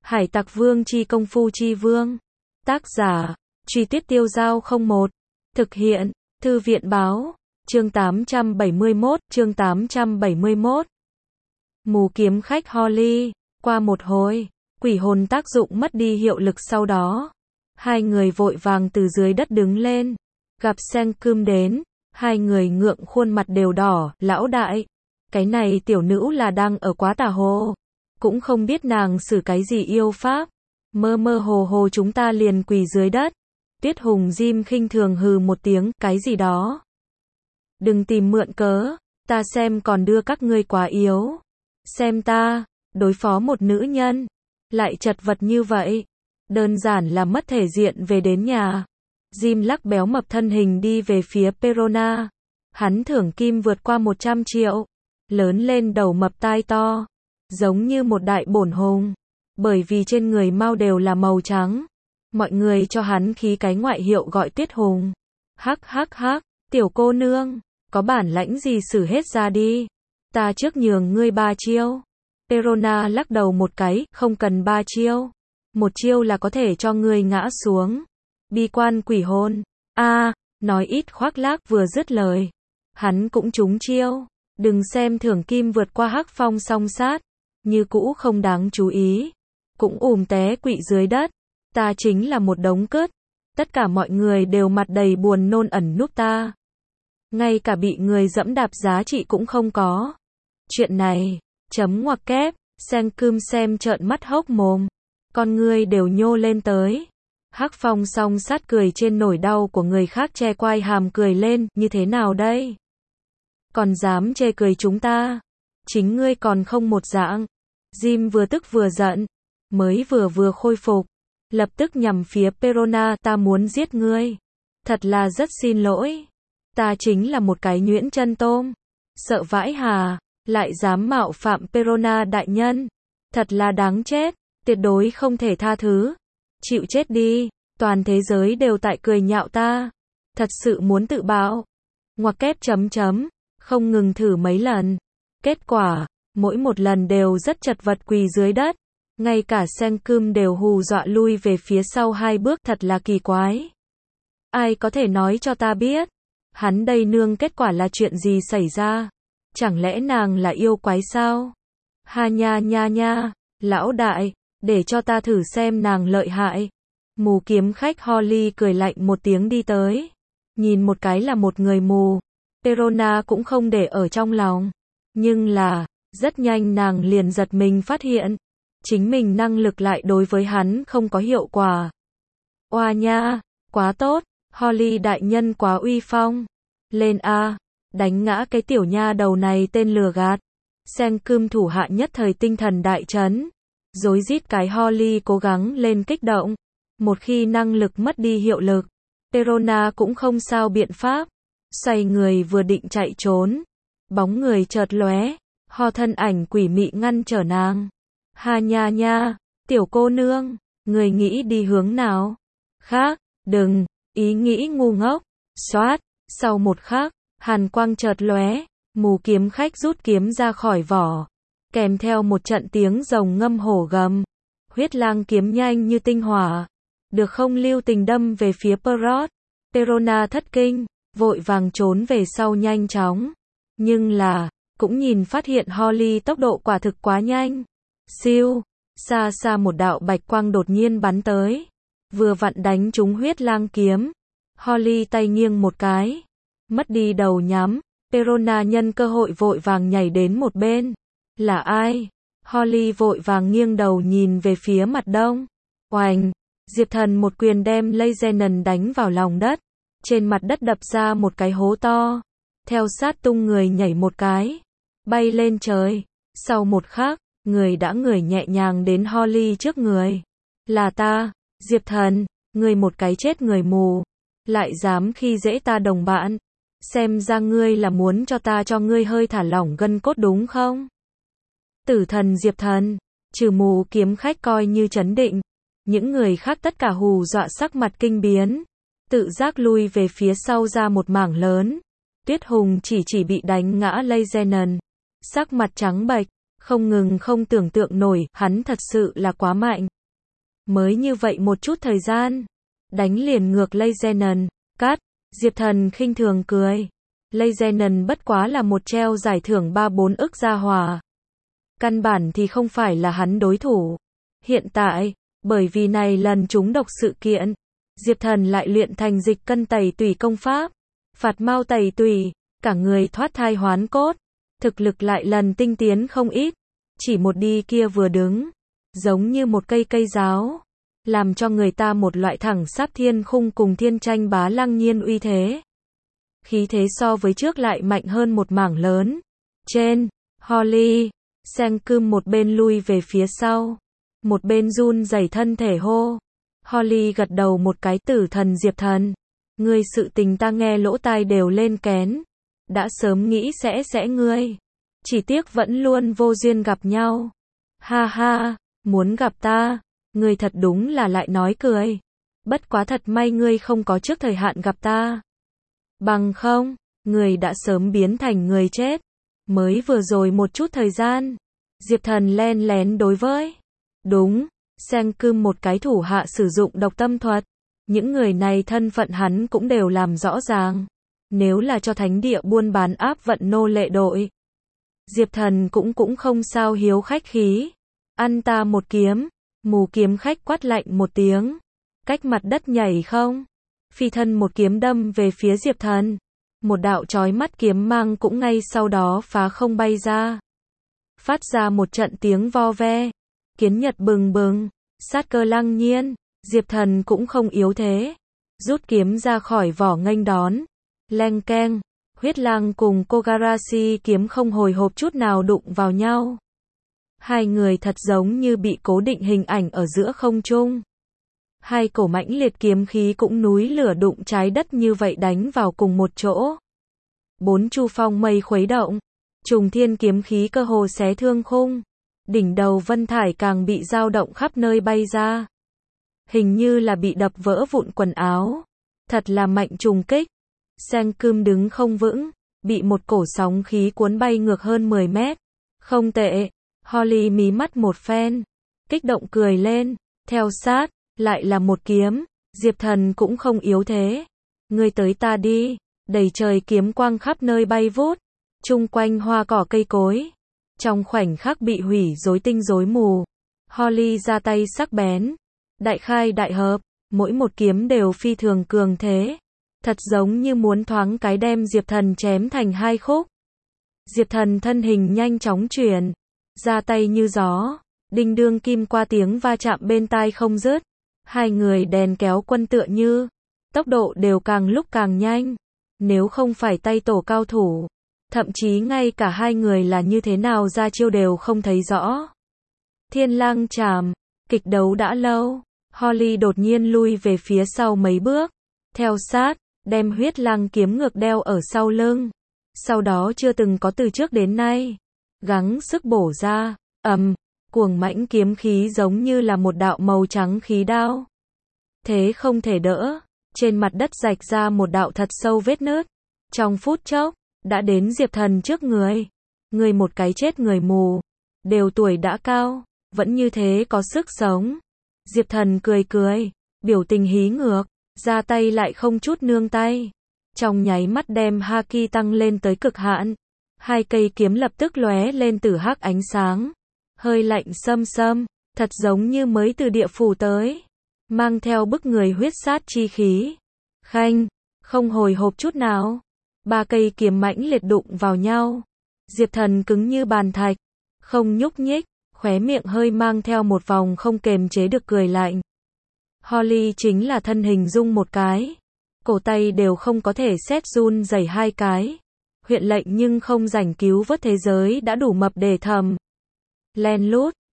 Hải Tặc Vương chi công phu chi vương. Tác giả, Truy Tuyết Tiêu Dao 01. Thực hiện, Thư viện báo, chương 871. Mù kiếm khách Holly. Qua một hồi, quỷ hồn tác dụng mất đi hiệu lực sau đó. Hai người vội vàng từ dưới đất đứng lên. Gặp Sen Cơm đến, hai người ngượng khuôn mặt đều đỏ, lão đại. Cái này tiểu nữ là đang ở quá tà hồ. Cũng không biết nàng xử cái gì yêu pháp. Mơ mơ hồ hồ chúng ta liền quỳ dưới đất. Tuyết Hùng Jim khinh thường hừ một tiếng, cái gì đó. Đừng tìm mượn cớ, ta xem còn đưa các ngươi quá yếu. Xem ta, đối phó một nữ nhân, lại chật vật như vậy. Đơn giản là mất thể diện về đến nhà. Jim lắc béo mập thân hình đi về phía Perona. Hắn thưởng kim vượt qua 100 triệu. Lớn lên đầu mập tai to. Giống như một đại bổn hùng. Bởi vì trên người mau đều là màu trắng. Mọi người cho hắn khí cái ngoại hiệu gọi Tuyết Hùng. Hắc hắc hắc, tiểu cô nương, có bản lãnh gì xử hết ra đi. Ta trước nhường ngươi 3 chiêu. Perona lắc đầu một cái, không cần 3 chiêu. Một chiêu là có thể cho ngươi ngã xuống. Bi quan quỷ hồn. Nói ít khoác lác vừa dứt lời. Hắn cũng trúng chiêu. Đừng xem thưởng kim vượt qua hắc phong song sát. Như cũ không đáng chú ý. Cũng té quỵ dưới đất. Ta chính là một đống cứt. Tất cả mọi người đều mặt đầy buồn nôn ẩn núp ta. Ngay cả bị người dẫm đạp giá trị cũng không có. Chuyện này, chấm ngoặc kép, Sen Cơm xem trợn mắt hốc mồm. Con ngươi đều nhô lên tới. Hắc phong song sát cười trên nỗi đau của người khác che quai hàm cười lên, như thế nào đây? Còn dám chê cười chúng ta? Chính ngươi còn không một dạng. Jim vừa tức vừa giận. Mới vừa khôi phục. Lập tức nhằm phía Perona, ta muốn giết ngươi. Thật là rất xin lỗi. Ta chính là một cái nhuyễn chân tôm. Sợ vãi hà, lại dám mạo phạm Perona đại nhân. Thật là đáng chết, tuyệt đối không thể tha thứ. Chịu chết đi, toàn thế giới đều tại cười nhạo ta. Thật sự muốn tự bạo. Ngoặc kép chấm, không ngừng thử mấy lần. Kết quả, mỗi một lần đều rất chật vật quỳ dưới đất. Ngay cả Sen Cơm đều hù dọa lui về phía sau 2 bước, thật là kỳ quái. Ai có thể nói cho ta biết? Hắn đây nương kết quả là chuyện gì xảy ra? Chẳng lẽ nàng là yêu quái sao? Ha nha, lão đại, để cho ta thử xem nàng lợi hại. Mù kiếm khách Holly cười lạnh một tiếng đi tới. Nhìn một cái là một người mù. Perona cũng không để ở trong lòng. Nhưng là, rất nhanh nàng liền giật mình phát hiện. Chính mình năng lực lại đối với hắn không có hiệu quả. Oa nha, quá tốt, Holly đại nhân quá uy phong. Lên a, đánh ngã cái tiểu nha đầu này tên lừa gạt. Sen Cơm thủ hạ nhất thời tinh thần đại chấn. Rối rít cái Holly cố gắng lên kích động. Một khi năng lực mất đi hiệu lực, Perona cũng không sao biện pháp. Xoay người vừa định chạy trốn. Bóng người chợt lóe, thân ảnh quỷ mị ngăn trở nàng. Ha nha, tiểu cô nương, người nghĩ đi hướng nào? Khác, đừng, ý nghĩ ngu ngốc. Xoát, sau một khắc, hàn quang chợt lóe, mù kiếm khách rút kiếm ra khỏi vỏ. Kèm theo một trận tiếng rồng ngâm hổ gầm. Huyết lang kiếm nhanh như tinh hỏa. Được không lưu tình đâm về phía Perot. Perona thất kinh, vội vàng trốn về sau nhanh chóng. Nhưng là, cũng nhìn phát hiện Holly tốc độ quả thực quá nhanh. Siêu, xa một đạo bạch quang đột nhiên bắn tới. Vừa vặn đánh trúng huyết lang kiếm. Holly tay nghiêng một cái. Mất đi đầu nhắm. Perona nhân cơ hội vội vàng nhảy đến một bên. Là ai? Holly vội vàng nghiêng đầu nhìn về phía mặt đông. Oành! Diệp Thần một quyền đem Lezenon đánh vào lòng đất. Trên mặt đất đập ra một cái hố to. Theo sát tung người nhảy một cái. Bay lên trời. Sau một khắc, người nhẹ nhàng đến Holly trước người. Là ta, Diệp Thần, ngươi một cái chết người mù. Lại dám khi dễ ta đồng bạn. Xem ra ngươi là muốn cho ngươi hơi thả lỏng gân cốt đúng không? Tử thần Diệp Thần, trừ mù kiếm khách coi như trấn định. Những người khác tất cả hù dọa sắc mặt kinh biến. Tự giác lui về phía sau ra một mảng lớn. Tuyết Hùng chỉ bị đánh ngã Lezenon. Sắc mặt trắng bệch. Không tưởng tượng nổi, hắn thật sự là quá mạnh. Mới như vậy một chút thời gian. Đánh liền ngược Lejeune. Cắt. Diệp Thần khinh thường cười. Lejeune bất quá là một treo giải thưởng 3-4 ức gia hỏa. Căn bản thì không phải là hắn đối thủ. Hiện tại, bởi vì này lần trúng độc sự kiện, Diệp Thần lại luyện thành dịch cân tẩy tủy công pháp, phạt mau tẩy tủy, cả người thoát thai hoán cốt, thực lực lại lần tinh tiến không ít, chỉ một đi kia vừa đứng, giống như một cây giáo, làm cho người ta một loại thẳng sáp thiên khung cùng thiên tranh bá lăng nhiên uy thế. Khí thế so với trước lại mạnh hơn một mảng lớn. Trên, Holly, Sengkum một bên lui về phía sau, một bên run rẩy thân thể hô. Holly gật đầu một cái, tử thần Diệp Thần. Ngươi sự tình ta nghe lỗ tai đều lên kén. Đã sớm nghĩ sẽ ngươi. Chỉ tiếc vẫn luôn vô duyên gặp nhau. Ha ha, muốn gặp ta. Ngươi thật đúng là lại nói cười. Bất quá thật may ngươi không có trước thời hạn gặp ta. Bằng không, ngươi đã sớm biến thành người chết. Mới vừa rồi một chút thời gian. Diệp Thần len lén đối với. Đúng. Sengkum một cái thủ hạ sử dụng độc tâm thuật. Những người này thân phận hắn cũng đều làm rõ ràng. Nếu là cho thánh địa buôn bán áp vận nô lệ đội, Diệp Thần cũng không sao hiếu khách khí. Ăn ta một kiếm. Mù kiếm khách quát lạnh một tiếng. Cách mặt đất nhảy không. Phi thân một kiếm đâm về phía Diệp Thần. Một đạo chói mắt kiếm mang cũng ngay sau đó phá không bay ra. Phát ra một trận tiếng vo ve. Kiến nhật bừng bừng, sát cơ lăng nhiên, Diệp Thần cũng không yếu thế. Rút kiếm ra khỏi vỏ nghênh đón. Leng keng, huyết lang cùng Kogarashi kiếm không hồi hộp chút nào đụng vào nhau. Hai người thật giống như bị cố định hình ảnh ở giữa không trung. Hai cổ mãnh liệt kiếm khí cũng núi lửa đụng trái đất như vậy đánh vào cùng một chỗ. Bốn chu phong mây khuấy động, trùng thiên kiếm khí cơ hồ xé thương khung. Đỉnh đầu Vân Thải càng bị dao động khắp nơi bay ra. Hình như là bị đập vỡ vụn quần áo. Thật là mạnh trùng kích. Sengkum đứng không vững, bị một cổ sóng khí cuốn bay ngược hơn 10 mét. Không tệ. Holly mí mắt một phen, kích động cười lên, theo sát, lại là một kiếm. Diệp Thần cũng không yếu thế. Ngươi tới ta đi. Đầy trời kiếm quang khắp nơi bay vút. Chung quanh hoa cỏ cây cối. Trong khoảnh khắc bị hủy rối tinh rối mù. Holly ra tay sắc bén. Đại khai đại hợp. Mỗi một kiếm đều phi thường cường thế. Thật giống như muốn thoáng cái đem Diệp Thần chém thành hai khúc. Diệp Thần thân hình nhanh chóng chuyển. Ra tay như gió. Đinh đương kim qua tiếng va chạm bên tai không dứt. Hai người đèn kéo quân tựa như. Tốc độ đều càng lúc càng nhanh. Nếu không phải tay tổ cao thủ. Thậm chí ngay cả hai người là như thế nào ra chiêu đều không thấy rõ. Thiên lang chảm. Kịch đấu đã lâu. Holly đột nhiên lui về phía sau mấy bước. Theo sát. Đem huyết lang kiếm ngược đeo ở sau lưng. Sau đó chưa từng có từ trước đến nay. Gắng sức bổ ra. Cuồng mãnh kiếm khí giống như là một đạo màu trắng khí đao. Thế không thể đỡ. Trên mặt đất rạch ra một đạo thật sâu vết nứt. Trong phút chốc, đã đến Diệp Thần trước người. Người một cái chết người mù. Đều tuổi đã cao. Vẫn như thế có sức sống. Diệp Thần cười cười. Biểu tình hí ngược. Ra tay lại không chút nương tay. Trong nháy mắt đem haki tăng lên tới cực hạn. Hai cây kiếm lập tức lóe lên tử hắc ánh sáng. Hơi lạnh xâm xâm. Thật giống như mới từ địa phủ tới. Mang theo bức người huyết sát chi khí. Khanh. Không hồi hộp chút nào. Ba cây kiếm mãnh liệt đụng vào nhau. Diệp Thần cứng như bàn thạch. Không nhúc nhích. Khóe miệng hơi mang theo một vòng không kềm chế được cười lạnh. Holly chính là thân hình rung một cái. Cổ tay đều không có thể xét run rẩy hai cái. Huyện lệnh nhưng không rảnh cứu vớt thế giới đã đủ mập để thầm. Len lút,